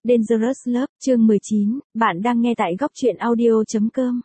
Dangerous Love, chương 19, bạn đang nghe tại góc truyện audio.com.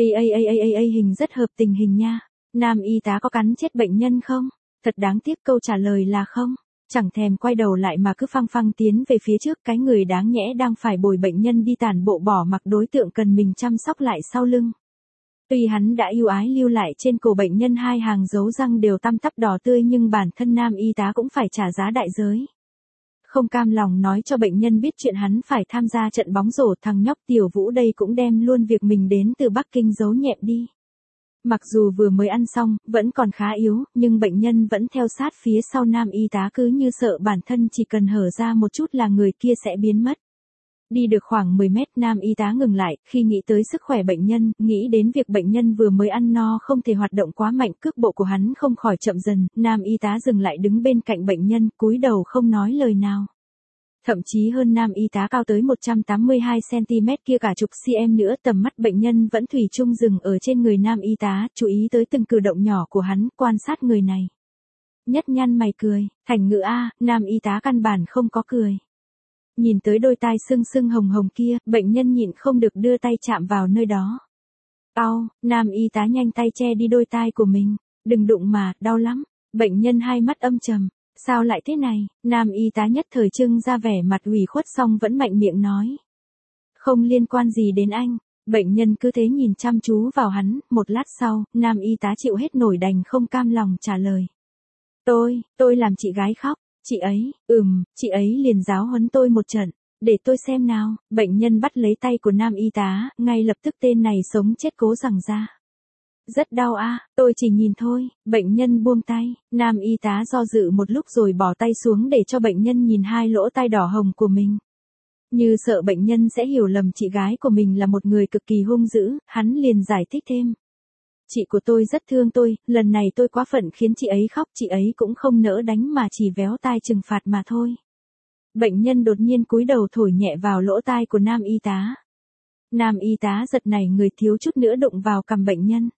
Hình rất hợp tình hình nha. Nam y tá có cắn chết bệnh nhân không? Thật đáng tiếc, câu trả lời là không. Chẳng thèm quay đầu lại mà cứ phăng phăng tiến về phía trước, cái người đáng nhẽ đang phải bồi bệnh nhân đi tản bộ bỏ mặc đối tượng cần mình chăm sóc lại sau lưng. Tuy hắn đã ưu ái lưu lại trên cổ bệnh nhân 2 hàng dấu răng đều tăm tắp đỏ tươi, nhưng bản thân nam y tá cũng phải trả giá đại giới. Không cam lòng nói cho bệnh nhân biết chuyện hắn phải tham gia trận bóng rổ, thằng nhóc Tiểu Vũ đây cũng đem luôn việc mình đến từ Bắc Kinh giấu nhẹm đi. Mặc dù vừa mới ăn xong, vẫn còn khá yếu, nhưng bệnh nhân vẫn theo sát phía sau nam y tá, cứ như sợ bản thân chỉ cần hở ra một chút là người kia sẽ biến mất. Đi được khoảng 10 mét, nam y tá ngừng lại, khi nghĩ tới sức khỏe bệnh nhân, nghĩ đến việc bệnh nhân vừa mới ăn no không thể hoạt động quá mạnh, cước bộ của hắn không khỏi chậm dần, nam y tá dừng lại đứng bên cạnh bệnh nhân, cúi đầu không nói lời nào. Thậm chí hơn nam y tá cao tới 182cm kia cả chục cm nữa, tầm mắt bệnh nhân vẫn thủy chung dừng ở trên người nam y tá, chú ý tới từng cử động nhỏ của hắn, quan sát người này. Nhất nhăn mày cười, thành ngữ A, nam y tá căn bản không có cười. Nhìn tới đôi tai sưng sưng hồng hồng kia, bệnh nhân nhịn không được đưa tay chạm vào nơi đó. Đau, nam y tá nhanh tay che đi đôi tai của mình. Đừng đụng mà, đau lắm. Bệnh nhân hai mắt âm trầm. Sao lại thế này? Nam y tá nhất thời trưng ra vẻ mặt ủy khuất xong vẫn mạnh miệng nói. Không liên quan gì đến anh. Bệnh nhân cứ thế nhìn chăm chú vào hắn, một lát sau, nam y tá chịu hết nổi đành không cam lòng trả lời. Tôi làm chị gái khóc. Chị ấy liền giáo huấn tôi một trận, để tôi xem nào. Bệnh nhân bắt lấy tay của nam y tá, ngay lập tức tên này sống chết cố giằng ra. Rất đau a, tôi chỉ nhìn thôi. Bệnh nhân buông tay, nam y tá do dự một lúc rồi bỏ tay xuống để cho bệnh nhân nhìn hai lỗ tai đỏ hồng của mình. Như sợ bệnh nhân sẽ hiểu lầm chị gái của mình là một người cực kỳ hung dữ, hắn liền giải thích thêm. Chị của tôi rất thương tôi, lần này tôi quá phận khiến chị ấy khóc, chị ấy cũng không nỡ đánh mà chỉ véo tai trừng phạt mà thôi. Bệnh nhân đột nhiên cúi đầu thổi nhẹ vào lỗ tai của nam y tá. Nam y tá giật nảy người, thiếu chút nữa đụng vào cằm bệnh nhân.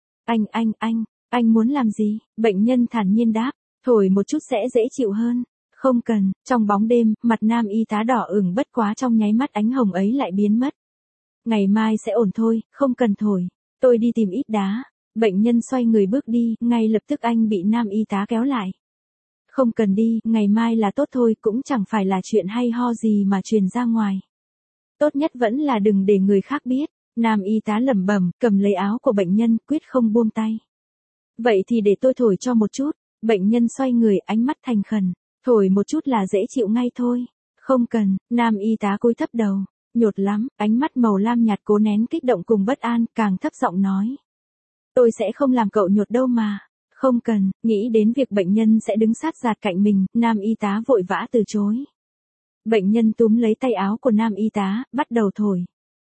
Anh muốn làm gì? Bệnh nhân thản nhiên đáp, thổi một chút sẽ dễ chịu hơn. Không cần. Trong bóng đêm, mặt nam y tá đỏ ửng, bất quá trong nháy mắt ánh hồng ấy lại biến mất. Ngày mai sẽ ổn thôi, không cần thổi. Tôi đi tìm ít đá. Bệnh nhân xoay người bước đi, ngay lập tức anh bị nam y tá kéo lại. Không cần đi, ngày mai là tốt thôi, cũng chẳng phải là chuyện hay ho gì mà truyền ra ngoài. Tốt nhất vẫn là đừng để người khác biết. Nam y tá lẩm bẩm, cầm lấy áo của bệnh nhân, quyết không buông tay. Vậy thì để tôi thổi cho một chút. Bệnh nhân xoay người, ánh mắt thành khẩn. Thổi một chút là dễ chịu ngay thôi. Không cần. Nam y tá cúi thấp đầu. Nhột lắm, ánh mắt màu lam nhạt cố nén kích động cùng bất an, càng thấp giọng nói. Tôi sẽ không làm cậu nhột đâu mà. Không cần. Nghĩ đến việc bệnh nhân sẽ đứng sát giạt cạnh mình, nam y tá vội vã từ chối. Bệnh nhân túm lấy tay áo của nam y tá, bắt đầu thổi.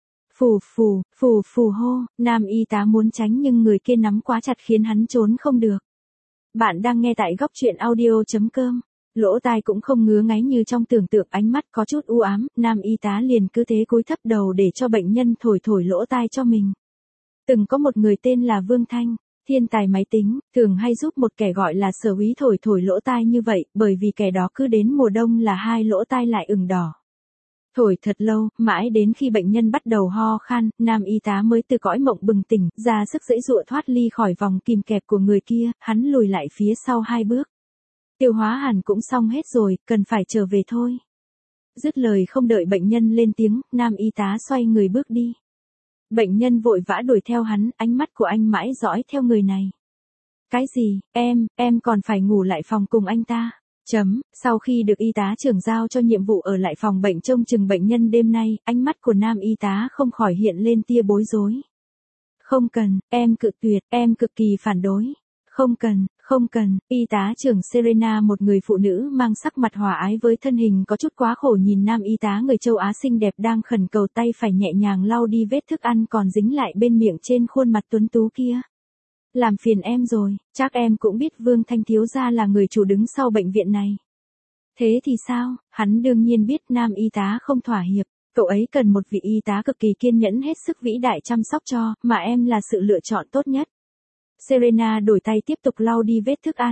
Phù hô, nam y tá muốn tránh nhưng người kia nắm quá chặt khiến hắn trốn không được. Bạn đang nghe tại góc truyện audio.com. Lỗ tai cũng không ngứa ngáy như trong tưởng tượng, ánh mắt có chút u ám, nam y tá liền cứ thế cúi thấp đầu để cho bệnh nhân thổi lỗ tai cho mình. Từng có một người tên là Vương Thanh, thiên tài máy tính, thường hay giúp một kẻ gọi là Sở Úy thổi lỗ tai như vậy, bởi vì kẻ đó cứ đến mùa đông là hai lỗ tai lại ửng đỏ. Thổi thật lâu, mãi đến khi bệnh nhân bắt đầu ho khan, nam y tá mới từ cõi mộng bừng tỉnh, ra sức giãy giụa thoát ly khỏi vòng kìm kẹp của người kia, hắn lùi lại phía sau 2 bước. Tiêu hóa hẳn cũng xong hết rồi, cần phải trở về thôi. Dứt lời không đợi bệnh nhân lên tiếng, nam y tá xoay người bước đi. Bệnh nhân vội vã đuổi theo hắn, ánh mắt của anh mãi dõi theo người này. Cái gì, em còn phải ngủ lại phòng cùng anh ta. Sau khi được y tá trưởng giao cho nhiệm vụ ở lại phòng bệnh trông chừng bệnh nhân đêm nay, ánh mắt của nam y tá không khỏi hiện lên tia bối rối. Không cần, em cự tuyệt, em cực kỳ phản đối. Không cần, y tá trưởng Serena, một người phụ nữ mang sắc mặt hòa ái với thân hình có chút quá khổ, nhìn nam y tá người châu Á xinh đẹp đang khẩn cầu, tay phải nhẹ nhàng lau đi vết thức ăn còn dính lại bên miệng trên khuôn mặt tuấn tú kia. Làm phiền em rồi, chắc em cũng biết Vương Thanh thiếu gia là người chủ đứng sau bệnh viện này. Thế thì sao? Hắn đương nhiên biết nam y tá không thỏa hiệp, cậu ấy cần một vị y tá cực kỳ kiên nhẫn hết sức vĩ đại chăm sóc cho, mà em là sự lựa chọn tốt nhất. Serena đổi tay tiếp tục lau đi vết thức ăn.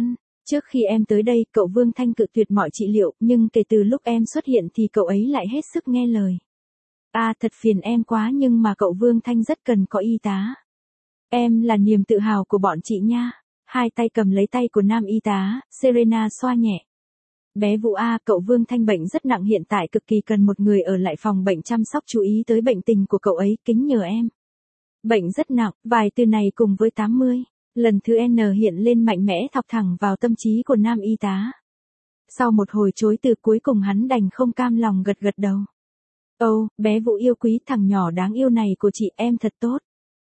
Trước khi em tới đây, cậu Vương Thanh cự tuyệt mọi trị liệu, nhưng kể từ lúc em xuất hiện thì cậu ấy lại hết sức nghe lời. Thật phiền em quá nhưng mà cậu Vương Thanh rất cần có y tá. Em là niềm tự hào của bọn chị nha. Hai tay cầm lấy tay của nam y tá, Serena xoa nhẹ. Bé Vũ cậu Vương Thanh bệnh rất nặng hiện tại cực kỳ cần một người ở lại phòng bệnh chăm sóc chú ý tới bệnh tình của cậu ấy, kính nhờ em. Bệnh rất nặng, vài từ này cùng với 80. Lần thứ N hiện lên mạnh mẽ thọc thẳng vào tâm trí của nam y tá. Sau một hồi chối từ cuối cùng hắn đành không cam lòng gật gật đầu. Bé Vũ yêu quý, thằng nhỏ đáng yêu này của chị em thật tốt.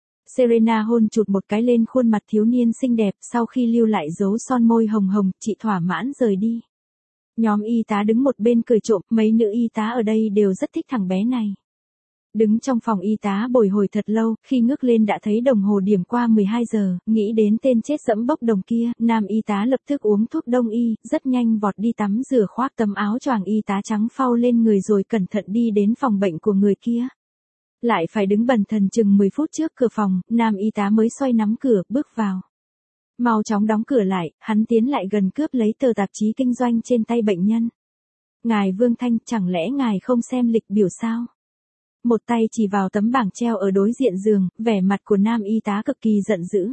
Serena hôn chụt một cái lên khuôn mặt thiếu niên xinh đẹp, sau khi lưu lại dấu son môi hồng hồng, chị thỏa mãn rời đi. Nhóm y tá đứng một bên cười trộm, mấy nữ y tá ở đây đều rất thích thằng bé này. Đứng trong phòng y tá bồi hồi thật lâu, khi ngước lên đã thấy đồng hồ điểm qua 12 giờ, nghĩ đến tên chết dẫm bốc đồng kia, nam y tá lập tức uống thuốc đông y, rất nhanh vọt đi tắm rửa khoác tấm áo choàng y tá trắng phau lên người rồi cẩn thận đi đến phòng bệnh của người kia. Lại phải đứng bần thần chừng 10 phút trước cửa phòng, nam y tá mới xoay nắm cửa, bước vào. Mau chóng đóng cửa lại, hắn tiến lại gần cướp lấy tờ tạp chí kinh doanh trên tay bệnh nhân. Ngài Vương Thanh, chẳng lẽ ngài không xem lịch biểu sao? Một tay chỉ vào tấm bảng treo ở đối diện giường, vẻ mặt của nam y tá cực kỳ giận dữ.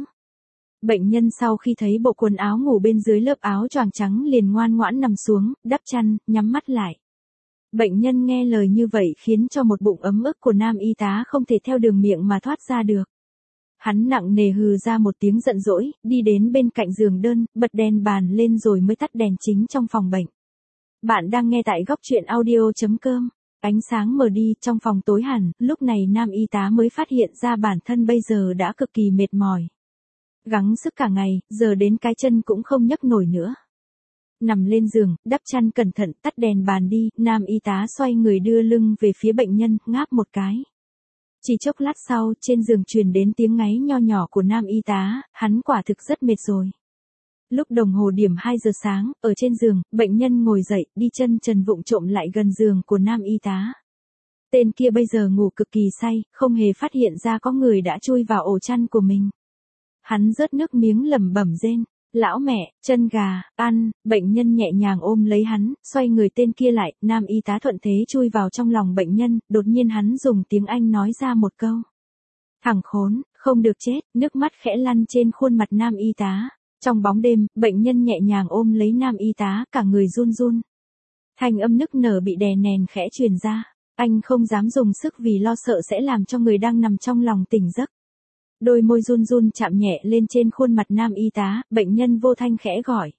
Bệnh nhân sau khi thấy bộ quần áo ngủ bên dưới lớp áo choàng trắng liền ngoan ngoãn nằm xuống, đắp chăn, nhắm mắt lại. Bệnh nhân nghe lời như vậy khiến cho một bụng ấm ức của nam y tá không thể theo đường miệng mà thoát ra được. Hắn nặng nề hừ ra một tiếng giận dỗi, đi đến bên cạnh giường đơn, bật đèn bàn lên rồi mới tắt đèn chính trong phòng bệnh. Bạn đang nghe tại góc truyện audio.com. Ánh sáng mờ đi, trong phòng tối hẳn, lúc này nam y tá mới phát hiện ra bản thân bây giờ đã cực kỳ mệt mỏi. Gắng sức cả ngày, giờ đến cái chân cũng không nhấc nổi nữa. Nằm lên giường, đắp chăn cẩn thận, tắt đèn bàn đi, nam y tá xoay người đưa lưng về phía bệnh nhân, ngáp một cái. Chỉ chốc lát sau, trên giường truyền đến tiếng ngáy nho nhỏ của nam y tá, hắn quả thực rất mệt rồi. Lúc đồng hồ điểm 2 giờ sáng, ở trên giường, bệnh nhân ngồi dậy, đi chân trần vụng trộm lại gần giường của nam y tá. Tên kia bây giờ ngủ cực kỳ say, không hề phát hiện ra có người đã chui vào ổ chăn của mình. Hắn rớt nước miếng lẩm bẩm rên. Lão mẹ, chân gà, ăn, bệnh nhân nhẹ nhàng ôm lấy hắn, xoay người tên kia lại, nam y tá thuận thế chui vào trong lòng bệnh nhân, đột nhiên hắn dùng tiếng Anh nói ra một câu. Thằng khốn, không được chết, nước mắt khẽ lăn trên khuôn mặt nam y tá. Trong bóng đêm, bệnh nhân nhẹ nhàng ôm lấy nam y tá, cả người run run. Thanh âm nức nở bị đè nén khẽ truyền ra, anh không dám dùng sức vì lo sợ sẽ làm cho người đang nằm trong lòng tỉnh giấc. Đôi môi run run chạm nhẹ lên trên khuôn mặt nam y tá, bệnh nhân vô thanh khẽ gọi.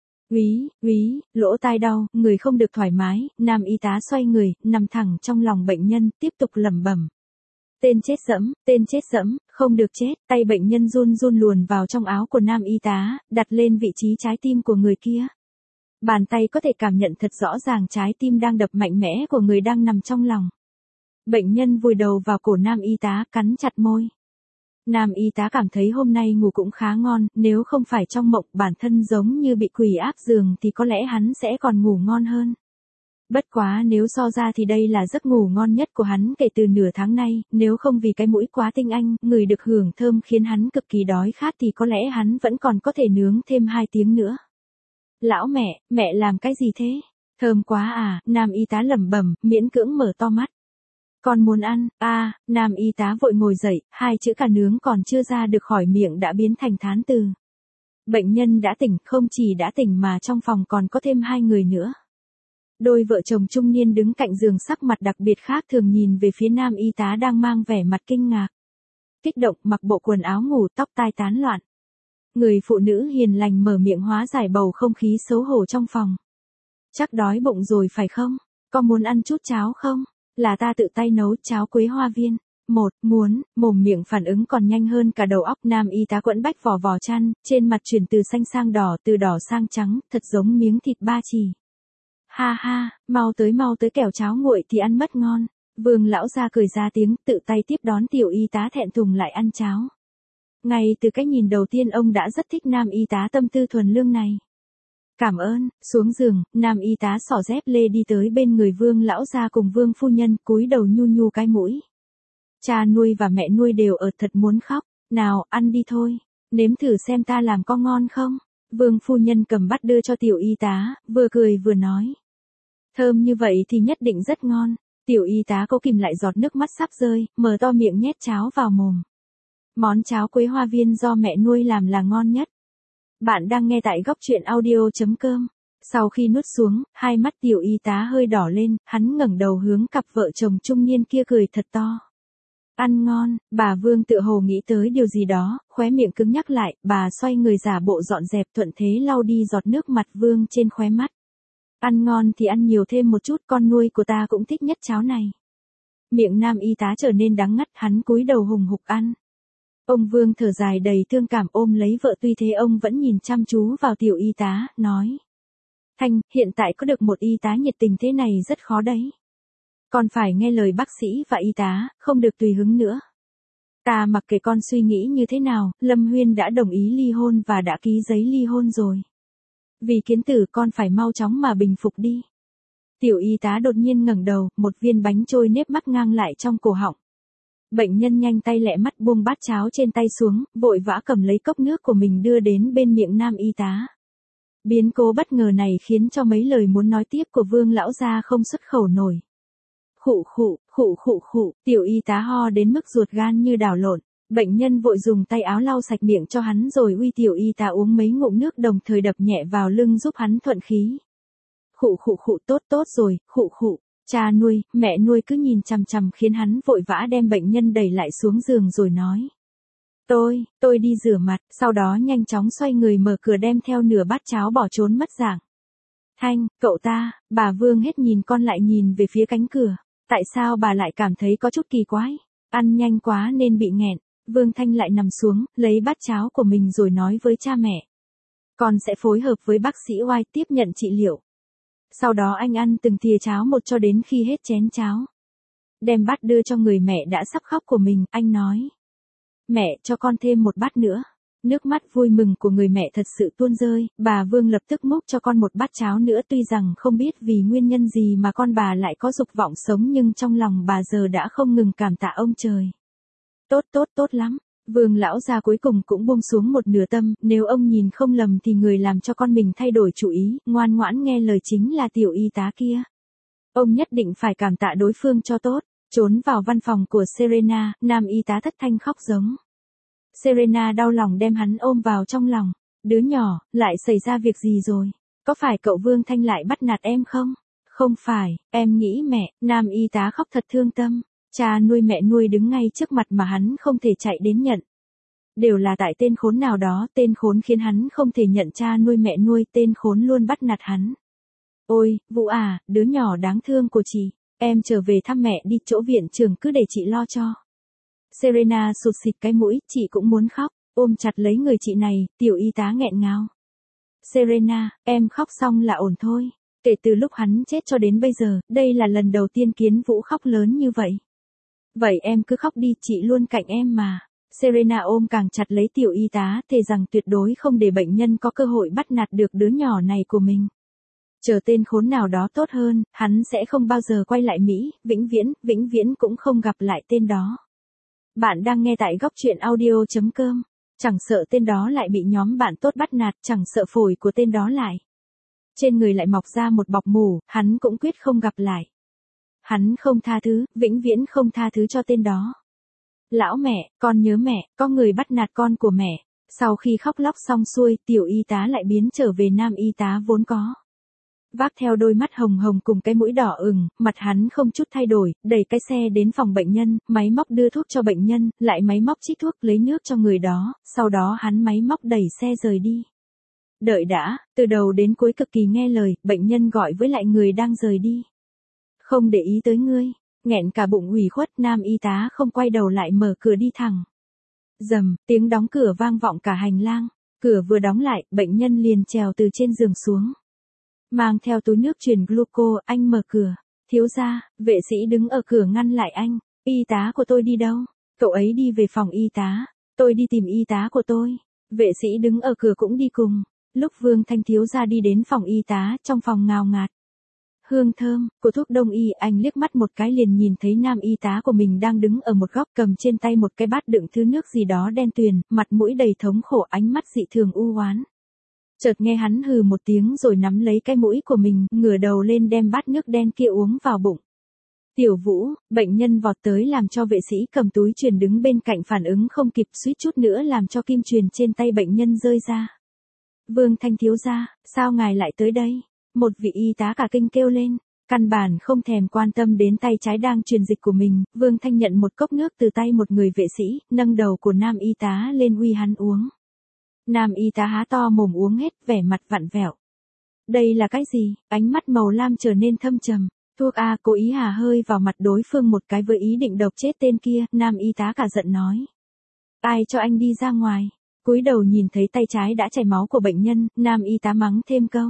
Úy, lỗ tai đau, người không được thoải mái, nam y tá xoay người, nằm thẳng trong lòng bệnh nhân, tiếp tục lẩm bẩm. Tên chết dẫm, không được chết, tay bệnh nhân run run luồn vào trong áo của nam y tá, đặt lên vị trí trái tim của người kia. Bàn tay có thể cảm nhận thật rõ ràng trái tim đang đập mạnh mẽ của người đang nằm trong lòng. Bệnh nhân vùi đầu vào cổ nam y tá, cắn chặt môi. Nam y tá cảm thấy hôm nay ngủ cũng khá ngon, nếu không phải trong mộng bản thân giống như bị quỷ áp giường thì có lẽ hắn sẽ còn ngủ ngon hơn. Bất quá nếu so ra thì đây là giấc ngủ ngon nhất của hắn kể từ nửa tháng nay, nếu không vì cái mũi quá tinh anh, người được hưởng thơm khiến hắn cực kỳ đói khát thì có lẽ hắn vẫn còn có thể nướng thêm 2 tiếng nữa. Lão mẹ làm cái gì thế? Thơm quá à, nam y tá lẩm bẩm, miễn cưỡng mở to mắt. Con muốn ăn, nam y tá vội ngồi dậy, 2 chữ cả nướng còn chưa ra được khỏi miệng đã biến thành thán từ. Bệnh nhân đã tỉnh, không chỉ đã tỉnh mà trong phòng còn có thêm 2 người nữa. Đôi vợ chồng trung niên đứng cạnh giường sắc mặt đặc biệt khác thường nhìn về phía nam y tá đang mang vẻ mặt kinh ngạc. Kích động mặc bộ quần áo ngủ tóc tai tán loạn. Người phụ nữ hiền lành mở miệng hóa giải bầu không khí xấu hổ trong phòng. Chắc đói bụng rồi phải không? Có muốn ăn chút cháo không? Là ta tự tay nấu cháo quế hoa viên. Muốn, mồm miệng phản ứng còn nhanh hơn cả đầu óc. Nam y tá quẫn bách vò chăn, trên mặt chuyển từ xanh sang đỏ, từ đỏ sang trắng, thật giống miếng thịt ba chỉ. Ha, mau tới kẻo cháo nguội thì ăn mất ngon. Vương lão gia cười ra tiếng, tự tay tiếp đón tiểu y tá thẹn thùng lại ăn cháo. Ngay từ cái nhìn đầu tiên ông đã rất thích nam y tá tâm tư thuần lương này. Cảm ơn, xuống giường, nam y tá xỏ dép lê đi tới bên người Vương lão gia cùng Vương phu nhân, cúi đầu nhu cái mũi. Cha nuôi và mẹ nuôi đều ở thật muốn khóc, nào ăn đi thôi, nếm thử xem ta làm có ngon không. Vương phu nhân cầm bát đưa cho tiểu y tá, vừa cười vừa nói. Thơm như vậy thì nhất định rất ngon. Tiểu y tá cố kìm lại giọt nước mắt sắp rơi, mở to miệng nhét cháo vào mồm. Món cháo quế hoa viên do mẹ nuôi làm là ngon nhất. Bạn đang nghe tại góc truyện audio.com. Sau khi nuốt xuống, hai mắt tiểu y tá hơi đỏ lên, hắn ngẩng đầu hướng cặp vợ chồng trung niên kia cười thật to. Ăn ngon, bà Vương tự hồ nghĩ tới điều gì đó, khóe miệng cứng nhắc lại, bà xoay người giả bộ dọn dẹp thuận thế lau đi giọt nước mặt Vương trên khóe mắt. Ăn ngon thì ăn nhiều thêm một chút, con nuôi của ta cũng thích nhất cháo này. Miệng nam y tá trở nên đắng ngắt, hắn cúi đầu hùng hục ăn. Ông Vương thở dài đầy thương cảm ôm lấy vợ, tuy thế ông vẫn nhìn chăm chú vào tiểu y tá, nói. Thanh, hiện tại có được một y tá nhiệt tình thế này rất khó đấy. Còn phải nghe lời bác sĩ và y tá, không được tùy hứng nữa. Ta mặc kệ con suy nghĩ như thế nào, Lâm Huyên đã đồng ý ly hôn và đã ký giấy ly hôn rồi. Vì kiến tử con phải mau chóng mà bình phục đi. Tiểu y tá đột nhiên ngẩng đầu, một viên bánh trôi nếp mắc ngang lại trong cổ họng. Bệnh nhân nhanh tay lẹ mắt buông bát cháo trên tay xuống, vội vã cầm lấy cốc nước của mình đưa đến bên miệng nam y tá. Biến cố bất ngờ này khiến cho mấy lời muốn nói tiếp của Vương lão gia không xuất khẩu nổi. Khụ khụ, tiểu y tá ho đến mức ruột gan như đảo lộn. Bệnh nhân vội dùng tay áo lau sạch miệng cho hắn rồi uy tiểu y tá uống mấy ngụm nước, đồng thời đập nhẹ vào lưng giúp hắn thuận khí. Khụ, tốt rồi, khụ. Cha nuôi, mẹ nuôi cứ nhìn chằm chằm khiến hắn vội vã đem bệnh nhân đẩy lại xuống giường rồi nói. Tôi đi rửa mặt, sau đó nhanh chóng xoay người mở cửa đem theo nửa bát cháo bỏ trốn mất dạng. Thanh, cậu ta, bà Vương hết nhìn con lại nhìn về phía cánh cửa. Tại sao bà lại cảm thấy có chút kỳ quái? Ăn nhanh quá nên bị nghẹn. Vương Thanh lại nằm xuống, lấy bát cháo của mình rồi nói với cha mẹ. Con sẽ phối hợp với bác sĩ White tiếp nhận trị liệu. Sau đó anh ăn từng thìa cháo một cho đến khi hết chén cháo. Đem bát đưa cho người mẹ đã sắp khóc của mình, anh nói. Mẹ, cho con thêm một bát nữa. Nước mắt vui mừng của người mẹ thật sự tuôn rơi, bà Vương lập tức múc cho con một bát cháo nữa, tuy rằng không biết vì nguyên nhân gì mà con bà lại có dục vọng sống nhưng trong lòng bà giờ đã không ngừng cảm tạ ông trời. Tốt lắm. Vương lão gia cuối cùng cũng buông xuống một nửa tâm, nếu ông nhìn không lầm thì người làm cho con mình thay đổi chủ ý, ngoan ngoãn nghe lời chính là tiểu y tá kia. Ông nhất định phải cảm tạ đối phương cho tốt. Trốn vào văn phòng của Serena, nam y tá thất thanh khóc giống. Serena đau lòng đem hắn ôm vào trong lòng. Đứa nhỏ, lại xảy ra việc gì rồi? Có phải cậu Vương Thanh lại bắt nạt em không? Không phải, em nghĩ mẹ. Nam y tá khóc thật thương tâm. Cha nuôi mẹ nuôi đứng ngay trước mặt mà hắn không thể chạy đến nhận. Đều là tại tên khốn nào đó, tên khốn khiến hắn không thể nhận cha nuôi mẹ nuôi, tên khốn luôn bắt nạt hắn. Ôi, Vũ à, đứa nhỏ đáng thương của chị, em trở về thăm mẹ đi, chỗ viện trưởng cứ để chị lo cho. Serena sụt xịt cái mũi, chị cũng muốn khóc, ôm chặt lấy người chị này, tiểu y tá nghẹn ngào. Serena, em khóc xong là ổn thôi. Kể từ lúc hắn chết cho đến bây giờ, đây là lần đầu tiên kiến Vũ khóc lớn như vậy. Vậy em cứ khóc đi, chị luôn cạnh em mà. Serena ôm càng chặt lấy tiểu y tá, thề rằng tuyệt đối không để bệnh nhân có cơ hội bắt nạt được đứa nhỏ này của mình. Chờ tên khốn nào đó tốt hơn, hắn sẽ không bao giờ quay lại Mỹ, vĩnh viễn cũng không gặp lại tên đó. Bạn đang nghe tại góc truyện audio.com. Chẳng sợ tên đó lại bị nhóm bạn tốt bắt nạt, chẳng sợ phổi của tên đó lại. Trên người lại mọc ra một bọc mủ, hắn cũng quyết không gặp lại. Hắn không tha thứ, vĩnh viễn không tha thứ cho tên đó. Lão mẹ, con nhớ mẹ, có người bắt nạt con của mẹ. Sau khi khóc lóc xong xuôi, tiểu y tá lại biến trở về nam y tá vốn có. Vác theo đôi mắt hồng hồng cùng cái mũi đỏ ửng, mặt hắn không chút thay đổi, đẩy cái xe đến phòng bệnh nhân, máy móc đưa thuốc cho bệnh nhân, lại máy móc trích thuốc lấy nước cho người đó, sau đó hắn máy móc đẩy xe rời đi. Đợi đã, từ đầu đến cuối cực kỳ nghe lời, bệnh nhân gọi với lại người đang rời đi. Không để ý tới ngươi, nghẹn cả bụng ủy khuất, nam y tá không quay đầu lại mở cửa đi thẳng. Rầm, tiếng đóng cửa vang vọng cả hành lang, cửa vừa đóng lại, bệnh nhân liền trèo từ trên giường xuống. Mang theo túi nước truyền gluco, anh mở cửa. Thiếu gia, vệ sĩ đứng ở cửa ngăn lại anh. Y tá của tôi đi đâu? Cậu ấy đi về phòng y tá. Tôi đi tìm y tá của tôi. Vệ sĩ đứng ở cửa cũng đi cùng. Lúc Vương Thanh thiếu gia đi đến phòng y tá, trong phòng ngào ngạt hương thơm của thuốc đông y, anh liếc mắt một cái liền nhìn thấy nam y tá của mình đang đứng ở một góc, cầm trên tay một cái bát đựng thứ nước gì đó đen tuyền, mặt mũi đầy thống khổ, ánh mắt dị thường u oán. Chợt nghe hắn hừ một tiếng rồi nắm lấy cái mũi của mình, ngửa đầu lên đem bát nước đen kia uống vào bụng. Tiểu Vũ, bệnh nhân vọt tới làm cho vệ sĩ cầm túi truyền đứng bên cạnh phản ứng không kịp, suýt chút nữa làm cho kim truyền trên tay bệnh nhân rơi ra. Vương Thanh thiếu gia, sao ngài lại tới đây? Một vị y tá cả kinh kêu lên, căn bản không thèm quan tâm đến tay trái đang truyền dịch của mình. Vương Thanh nhận một cốc nước từ tay một người vệ sĩ, nâng đầu của nam y tá lên uy hắn uống. Nam y tá há to mồm uống hết, vẻ mặt vặn vẹo. Đây là cái gì? Ánh mắt màu lam trở nên thâm trầm. Thuốc A, cố ý hà hơi vào mặt đối phương một cái với ý định độc chết tên kia. Nam y tá cả giận nói. Ai cho anh đi ra ngoài? Cúi đầu nhìn thấy tay trái đã chảy máu của bệnh nhân, nam y tá mắng thêm câu.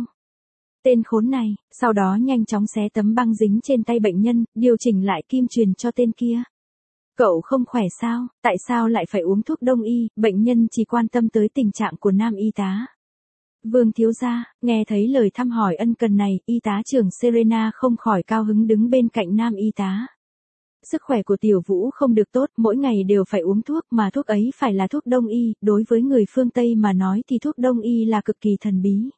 Tên khốn này, sau đó nhanh chóng xé tấm băng dính trên tay bệnh nhân, điều chỉnh lại kim truyền cho tên kia. Cậu không khỏe sao, tại sao lại phải uống thuốc đông y? Bệnh nhân chỉ quan tâm tới tình trạng của nam y tá. Vương thiếu gia, nghe thấy lời thăm hỏi ân cần này, y tá trưởng Serena không khỏi cao hứng đứng bên cạnh nam y tá. Sức khỏe của Tiểu Vũ không được tốt, mỗi ngày đều phải uống thuốc, mà thuốc ấy phải là thuốc đông y, đối với người phương Tây mà nói thì thuốc đông y là cực kỳ thần bí.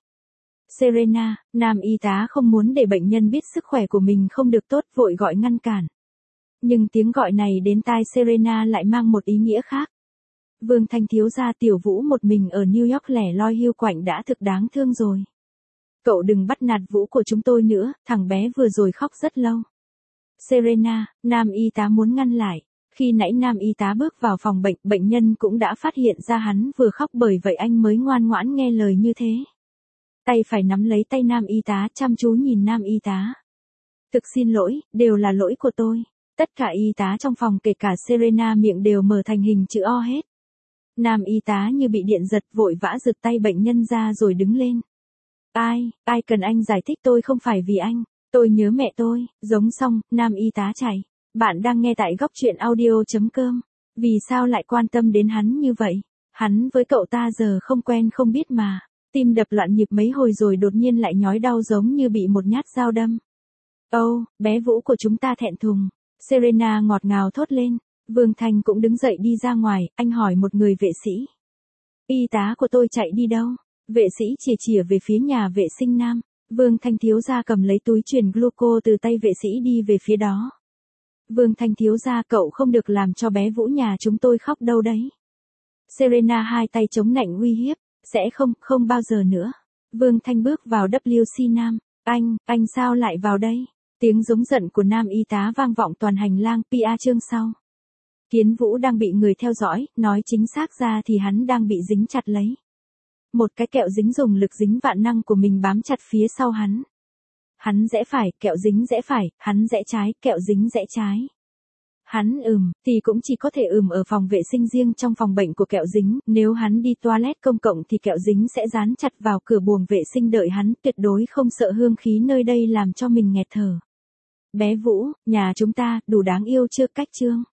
Serena, nam y tá không muốn để bệnh nhân biết sức khỏe của mình không được tốt, vội gọi ngăn cản. Nhưng tiếng gọi này đến tai Serena lại mang một ý nghĩa khác. Vương Thanh thiếu gia, Tiểu Vũ một mình ở New York lẻ loi hiu quạnh đã thực đáng thương rồi. Cậu đừng bắt nạt Vũ của chúng tôi nữa, thằng bé vừa rồi khóc rất lâu. Serena, nam y tá muốn ngăn lại. Khi nãy nam y tá bước vào phòng bệnh, bệnh nhân cũng đã phát hiện ra hắn vừa khóc, bởi vậy anh mới ngoan ngoãn nghe lời như thế. Tay phải nắm lấy tay nam y tá, chăm chú nhìn nam y tá. Thực xin lỗi, đều là lỗi của tôi. Tất cả y tá trong phòng kể cả Serena miệng đều mở thành hình chữ O hết. Nam y tá như bị điện giật, vội vã giật tay bệnh nhân ra rồi đứng lên. Ai cần anh giải thích, tôi không phải vì anh. Tôi nhớ mẹ tôi. Giống xong, nam y tá chạy. Bạn đang nghe tại góc truyện audio.com. Vì sao lại quan tâm đến hắn như vậy? Hắn với cậu ta giờ không quen không biết mà. Tim đập loạn nhịp mấy hồi rồi đột nhiên lại nhói đau giống như bị một nhát dao đâm. Bé Vũ của chúng ta thẹn thùng. Serena ngọt ngào thốt lên. Vương Thanh cũng đứng dậy đi ra ngoài, anh hỏi một người vệ sĩ. Y tá của tôi chạy đi đâu? Vệ sĩ chìa về phía nhà vệ sinh nam. Vương Thanh thiếu gia cầm lấy túi truyền gluco từ tay vệ sĩ đi về phía đó. Vương Thanh thiếu gia, cậu không được làm cho bé Vũ nhà chúng tôi khóc đâu đấy. Serena hai tay chống nạnh uy hiếp. Sẽ không bao giờ nữa. Vương Thanh bước vào WC nam. Anh sao lại vào đây? Tiếng giống giận của nam y tá vang vọng toàn hành lang. PA chương sau. Kiến Vũ đang bị người theo dõi, nói chính xác ra thì hắn đang bị dính chặt lấy. Một cái kẹo dính dùng lực dính vạn năng của mình bám chặt phía sau hắn. Hắn rẽ phải, kẹo dính rẽ phải, hắn rẽ trái, kẹo dính rẽ trái. Hắn thì cũng chỉ có thể ở phòng vệ sinh riêng trong phòng bệnh của kẹo dính, nếu hắn đi toilet công cộng thì kẹo dính sẽ dán chặt vào cửa buồng vệ sinh đợi hắn, tuyệt đối không sợ hương khí nơi đây làm cho mình nghẹt thở. Bé Vũ, nhà chúng ta, đủ đáng yêu chưa? Cách chương